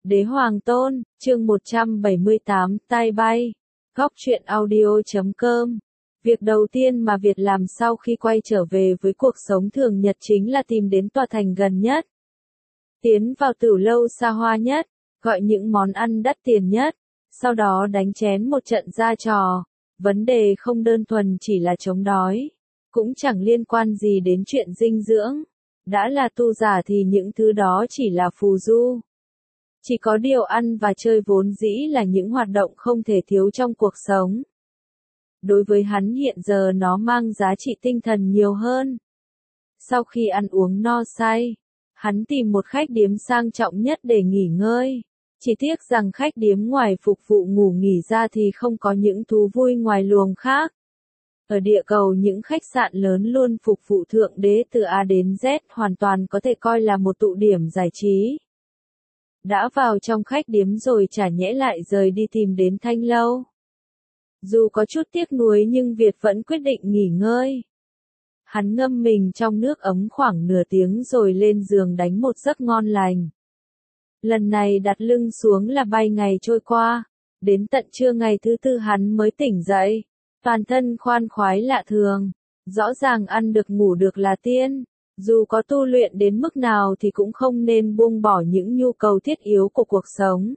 Đế Hoàng Tôn, chương 178, tai bay. Góc truyện audio.com. Việc đầu tiên mà Việt làm sau khi quay trở về với cuộc sống thường nhật chính là tìm đến tòa thành gần nhất. Tiến vào tửu lâu xa hoa nhất, gọi những món ăn đắt tiền nhất, sau đó đánh chén một trận ra trò. Vấn đề không đơn thuần chỉ là chống đói, cũng chẳng liên quan gì đến chuyện dinh dưỡng. Đã là tu giả thì những thứ đó chỉ là phù du. Chỉ có điều ăn và chơi vốn dĩ là những hoạt động không thể thiếu trong cuộc sống. Đối với hắn hiện giờ nó mang giá trị tinh thần nhiều hơn. Sau khi ăn uống no say, hắn tìm một khách điếm sang trọng nhất để nghỉ ngơi. Chỉ tiếc rằng khách điếm ngoài phục vụ ngủ nghỉ ra thì không có những thú vui ngoài luồng khác. Ở địa cầu những khách sạn lớn luôn phục vụ thượng đế từ A đến Z, hoàn toàn có thể coi là một tụ điểm giải trí. Đã vào trong khách điếm rồi chả nhẽ lại rời đi tìm đến thanh lâu. Dù có chút tiếc nuối nhưng Việt vẫn quyết định nghỉ ngơi. Hắn ngâm mình trong nước ấm khoảng nửa tiếng rồi lên giường đánh một giấc ngon lành. Lần này đặt lưng xuống là bay ngày trôi qua. Đến tận trưa ngày thứ tư hắn mới tỉnh dậy. Toàn thân khoan khoái lạ thường. Rõ ràng ăn được ngủ được là tiên. Dù có tu luyện đến mức nào thì cũng không nên buông bỏ những nhu cầu thiết yếu của cuộc sống.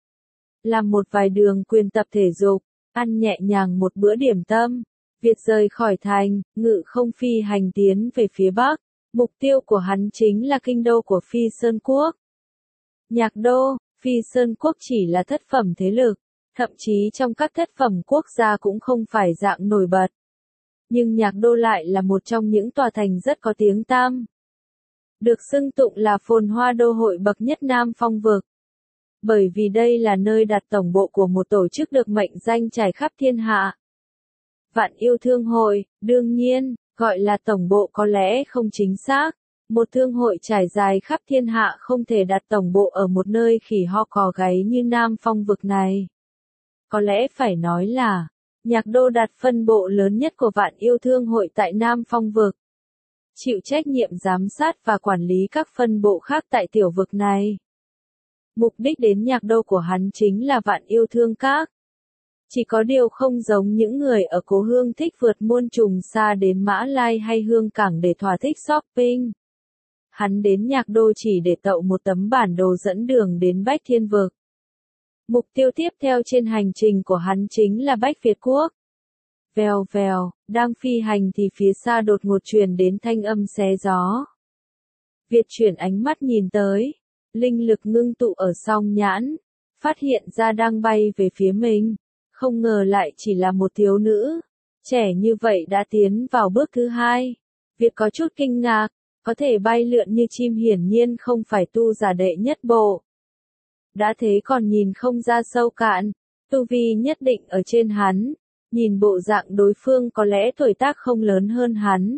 Làm một vài đường quyền tập thể dục, ăn nhẹ nhàng một bữa điểm tâm. Việt rời khỏi thành, ngự không phi hành tiến về phía Bắc. Mục tiêu của hắn chính là kinh đô của Phi Sơn Quốc. Nhạc đô, Phi Sơn Quốc chỉ là thất phẩm thế lực, thậm chí trong các thất phẩm quốc gia cũng không phải dạng nổi bật. Nhưng Nhạc đô lại là một trong những tòa thành rất có tiếng tăm. Được xưng tụng là phồn hoa đô hội bậc nhất Nam Phong vực. Bởi vì đây là nơi đặt tổng bộ của một tổ chức được mệnh danh trải khắp thiên hạ. Vạn Yêu Thương Hội, đương nhiên, gọi là tổng bộ có lẽ không chính xác. Một thương hội trải dài khắp thiên hạ không thể đặt tổng bộ ở một nơi khỉ ho cò gáy như Nam Phong vực này. Có lẽ phải nói là, Nhạc đô đặt phân bộ lớn nhất của Vạn Yêu Thương Hội tại Nam Phong vực. Chịu trách nhiệm giám sát và quản lý các phân bộ khác tại tiểu vực này. Mục đích đến nhạc đô của hắn chính là Vạn Yêu Thương Các. Chỉ có điều không giống những người ở cố hương thích vượt muôn trùng xa đến Mã Lai hay Hương Cảng để thỏa thích shopping. Hắn đến nhạc đô chỉ để tậu một tấm bản đồ dẫn đường đến Bách Thiên Vực. Mục tiêu tiếp theo trên hành trình của hắn chính là Bách Việt Quốc. Vèo vèo, đang phi hành thì phía xa đột ngột truyền đến thanh âm xé gió. Việt chuyển ánh mắt nhìn tới, linh lực ngưng tụ ở song nhãn, phát hiện ra đang bay về phía mình, không ngờ lại chỉ là một thiếu nữ, trẻ như vậy đã tiến vào bước thứ hai. Việt có chút kinh ngạc, có thể bay lượn như chim hiển nhiên không phải tu giả đệ nhất bộ. Đã thế còn nhìn không ra sâu cạn, tu vi nhất định ở trên hắn, nhìn bộ dạng đối phương có lẽ tuổi tác không lớn hơn hắn.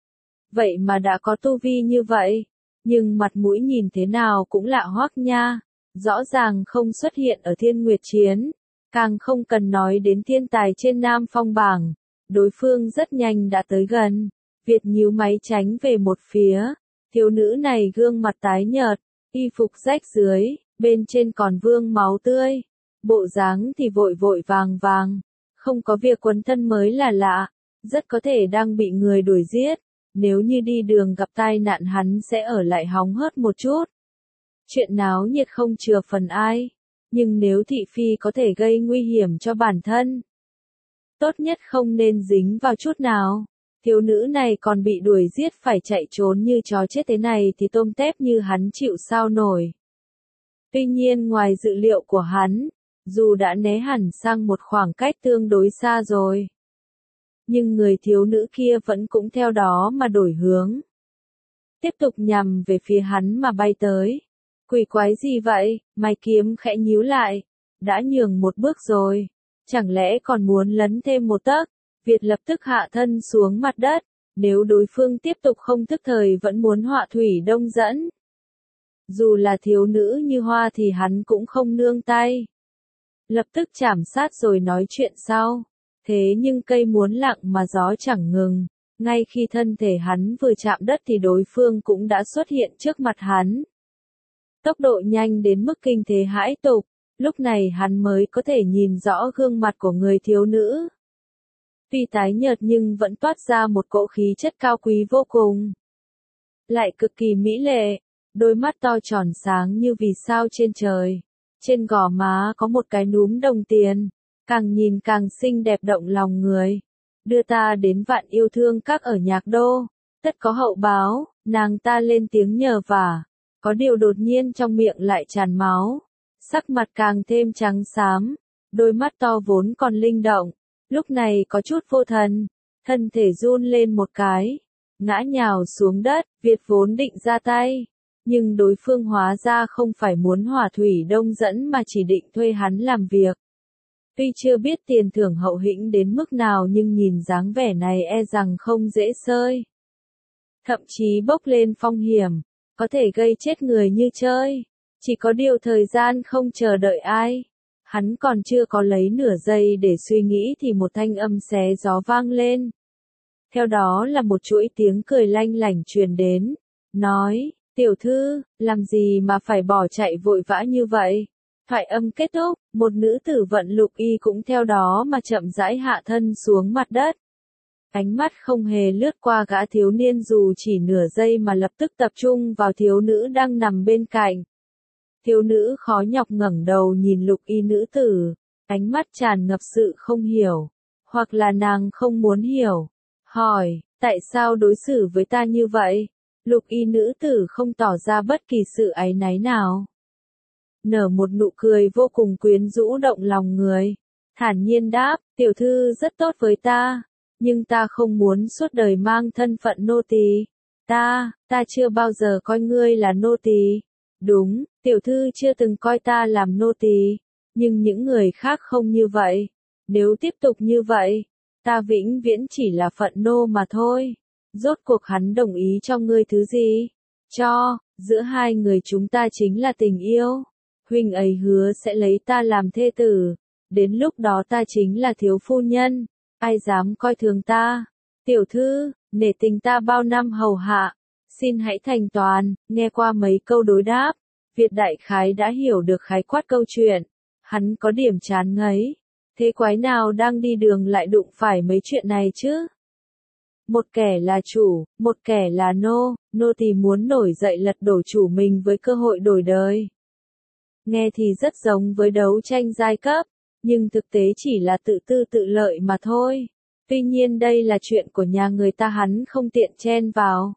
Vậy mà đã có tu vi như vậy, nhưng mặt mũi nhìn thế nào cũng lạ hoắc nha, rõ ràng không xuất hiện ở Thiên Nguyệt Chiến, càng không cần nói đến thiên tài trên Nam Phong bảng, đối phương rất nhanh đã tới gần, Việt nhíu máy tránh về một phía, thiếu nữ này gương mặt tái nhợt, y phục rách dưới, bên trên còn vương máu tươi, bộ dáng thì vội vội vàng vàng, không có việc quấn thân mới là lạ, rất có thể đang bị người đuổi giết, nếu như đi đường gặp tai nạn hắn sẽ ở lại hóng hớt một chút. Chuyện náo nhiệt không chừa phần ai, nhưng nếu thị phi có thể gây nguy hiểm cho bản thân, tốt nhất không nên dính vào chút nào. Thiếu nữ này còn bị đuổi giết phải chạy trốn như chó chết thế này thì tôm tép như hắn chịu sao nổi. Tuy nhiên ngoài dự liệu của hắn, dù đã né hẳn sang một khoảng cách tương đối xa rồi, nhưng người thiếu nữ kia vẫn cũng theo đó mà đổi hướng. Tiếp tục nhằm về phía hắn mà bay tới. Quỷ quái gì vậy, mày kiếm khẽ nhíu lại. Đã nhường một bước rồi. Chẳng lẽ còn muốn lấn thêm một tấc? Việt lập tức hạ thân xuống mặt đất. Nếu đối phương tiếp tục không thức thời vẫn muốn họa thủy đông dẫn. Dù là thiếu nữ như hoa thì hắn cũng không nương tay. Lập tức chảm sát rồi nói chuyện sau. Thế nhưng cây muốn lặng mà gió chẳng ngừng, ngay khi thân thể hắn vừa chạm đất thì đối phương cũng đã xuất hiện trước mặt hắn. Tốc độ nhanh đến mức kinh thế hãi tục, lúc này hắn mới có thể nhìn rõ gương mặt của người thiếu nữ. Tuy tái nhợt nhưng vẫn toát ra một cỗ khí chất cao quý vô cùng. Lại cực kỳ mỹ lệ, đôi mắt to tròn sáng như vì sao trên trời. Trên gò má có một cái núm đồng tiền, càng nhìn càng xinh đẹp động lòng người. Đưa ta đến vạn yêu thương các ở Nhạc Đô, tất có hậu báo, nàng ta lên tiếng nhờ vả. Có điều đột nhiên trong miệng lại tràn máu, sắc mặt càng thêm trắng xám, đôi mắt to vốn còn linh động, lúc này có chút vô thần, thân thể run lên một cái, ngã nhào xuống đất. Việt vốn định ra tay, nhưng đối phương hóa ra không phải muốn hỏa thủy đông dẫn mà chỉ định thuê hắn làm việc. Tuy chưa biết tiền thưởng hậu hĩnh đến mức nào nhưng nhìn dáng vẻ này e rằng không dễ xơi. Thậm chí bốc lên phong hiểm, có thể gây chết người như chơi. Chỉ có điều thời gian không chờ đợi ai. Hắn còn chưa có lấy nửa giây để suy nghĩ thì một thanh âm xé gió vang lên. Theo đó là một chuỗi tiếng cười lanh lảnh truyền đến, nói, tiểu thư, làm gì mà phải bỏ chạy vội vã như vậy? Thoại âm kết thúc, một nữ tử vận lục y cũng theo đó mà chậm rãi hạ thân xuống mặt đất. Ánh mắt không hề lướt qua gã thiếu niên dù chỉ nửa giây mà lập tức tập trung vào thiếu nữ đang nằm bên cạnh. Thiếu nữ khó nhọc ngẩng đầu nhìn lục y nữ tử, ánh mắt tràn ngập sự không hiểu, hoặc là nàng không muốn hiểu. Hỏi, tại sao đối xử với ta như vậy? Lục y nữ tử không tỏ ra bất kỳ sự áy náy nào. Nở một nụ cười vô cùng quyến rũ động lòng người. Thản nhiên đáp, tiểu thư rất tốt với ta, nhưng ta không muốn suốt đời mang thân phận nô tỳ. Ta chưa bao giờ coi ngươi là nô tỳ. Đúng, tiểu thư chưa từng coi ta làm nô tỳ, nhưng những người khác không như vậy. Nếu tiếp tục như vậy, ta vĩnh viễn chỉ là phận nô mà thôi. Rốt cuộc hắn đồng ý cho ngươi thứ gì? Giữa hai người chúng ta chính là tình yêu. Huynh ấy hứa sẽ lấy ta làm thê tử. Đến lúc đó ta chính là thiếu phu nhân. Ai dám coi thường ta? Tiểu thư, nể tình ta bao năm hầu hạ. Xin hãy thành toàn. Nghe qua mấy câu đối đáp, Việt đại khái đã hiểu được khái quát câu chuyện. Hắn có điểm chán ngấy. Thế quái nào đang đi đường lại đụng phải mấy chuyện này chứ? Một kẻ là chủ, một kẻ là nô tỳ muốn nổi dậy lật đổ chủ mình với cơ hội đổi đời. Nghe thì rất giống với đấu tranh giai cấp, nhưng thực tế chỉ là tự tư tự lợi mà thôi. Tuy nhiên đây là chuyện của nhà người ta, hắn không tiện chen vào.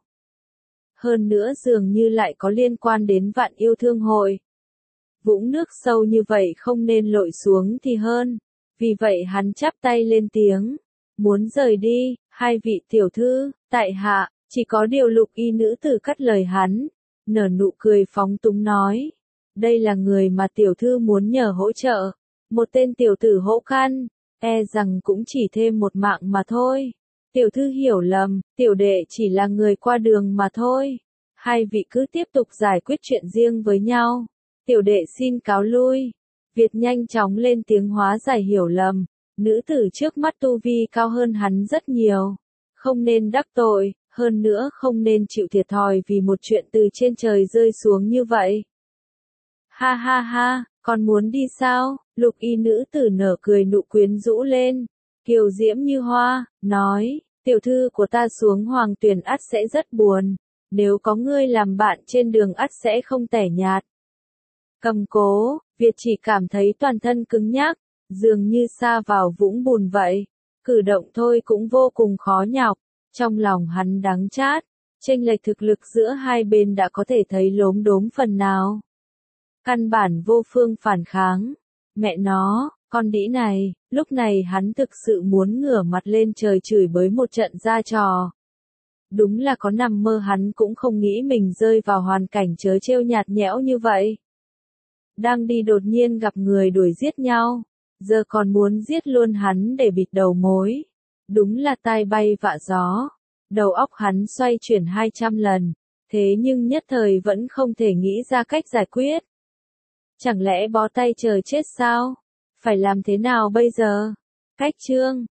Hơn nữa dường như lại có liên quan đến vạn yêu thương hội. Vũng nước sâu như vậy không nên lội xuống thì hơn. Vì vậy hắn chắp tay lên tiếng, muốn rời đi. Hai vị tiểu thư, tại hạ, chỉ có điều lục y nữ tử cắt lời hắn, nở nụ cười phóng túng nói. Đây là người mà tiểu thư muốn nhờ hỗ trợ. Một tên tiểu tử hỗn căn, e rằng cũng chỉ thêm một mạng mà thôi. Tiểu thư hiểu lầm, tiểu đệ chỉ là người qua đường mà thôi. Hai vị cứ tiếp tục giải quyết chuyện riêng với nhau. Tiểu đệ xin cáo lui. Việt nhanh chóng lên tiếng hóa giải hiểu lầm. Nữ tử trước mắt tu vi cao hơn hắn rất nhiều. Không nên đắc tội, hơn nữa không nên chịu thiệt thòi vì một chuyện từ trên trời rơi xuống như vậy. Ha ha ha, còn muốn đi sao? Lục y nữ tử nở cười nụ quyến rũ lên, kiều diễm như hoa, nói, tiểu thư của ta xuống hoàng tuyển ắt sẽ rất buồn. Nếu có ngươi làm bạn trên đường ắt sẽ không tẻ nhạt. Cầm cố, Việt chỉ cảm thấy toàn thân cứng nhắc, dường như sa vào vũng bùn vậy. Cử động thôi cũng vô cùng khó nhọc. Trong lòng hắn đắng chát, chênh lệch thực lực giữa hai bên đã có thể thấy lốm đốm phần nào. Căn bản vô phương phản kháng. Mẹ nó, con đĩ này, lúc này hắn thực sự muốn ngửa mặt lên trời chửi bới một trận ra trò. Đúng là có nằm mơ hắn cũng không nghĩ mình rơi vào hoàn cảnh trớ trêu nhạt nhẽo như vậy. Đang đi đột nhiên gặp người đuổi giết nhau, giờ còn muốn giết luôn hắn để bịt đầu mối. Đúng là tai bay vạ gió. Đầu óc hắn xoay chuyển 200 lần, thế nhưng nhất thời vẫn không thể nghĩ ra cách giải quyết. Chẳng lẽ bó tay chờ chết sao? Phải làm thế nào bây giờ? Cách chương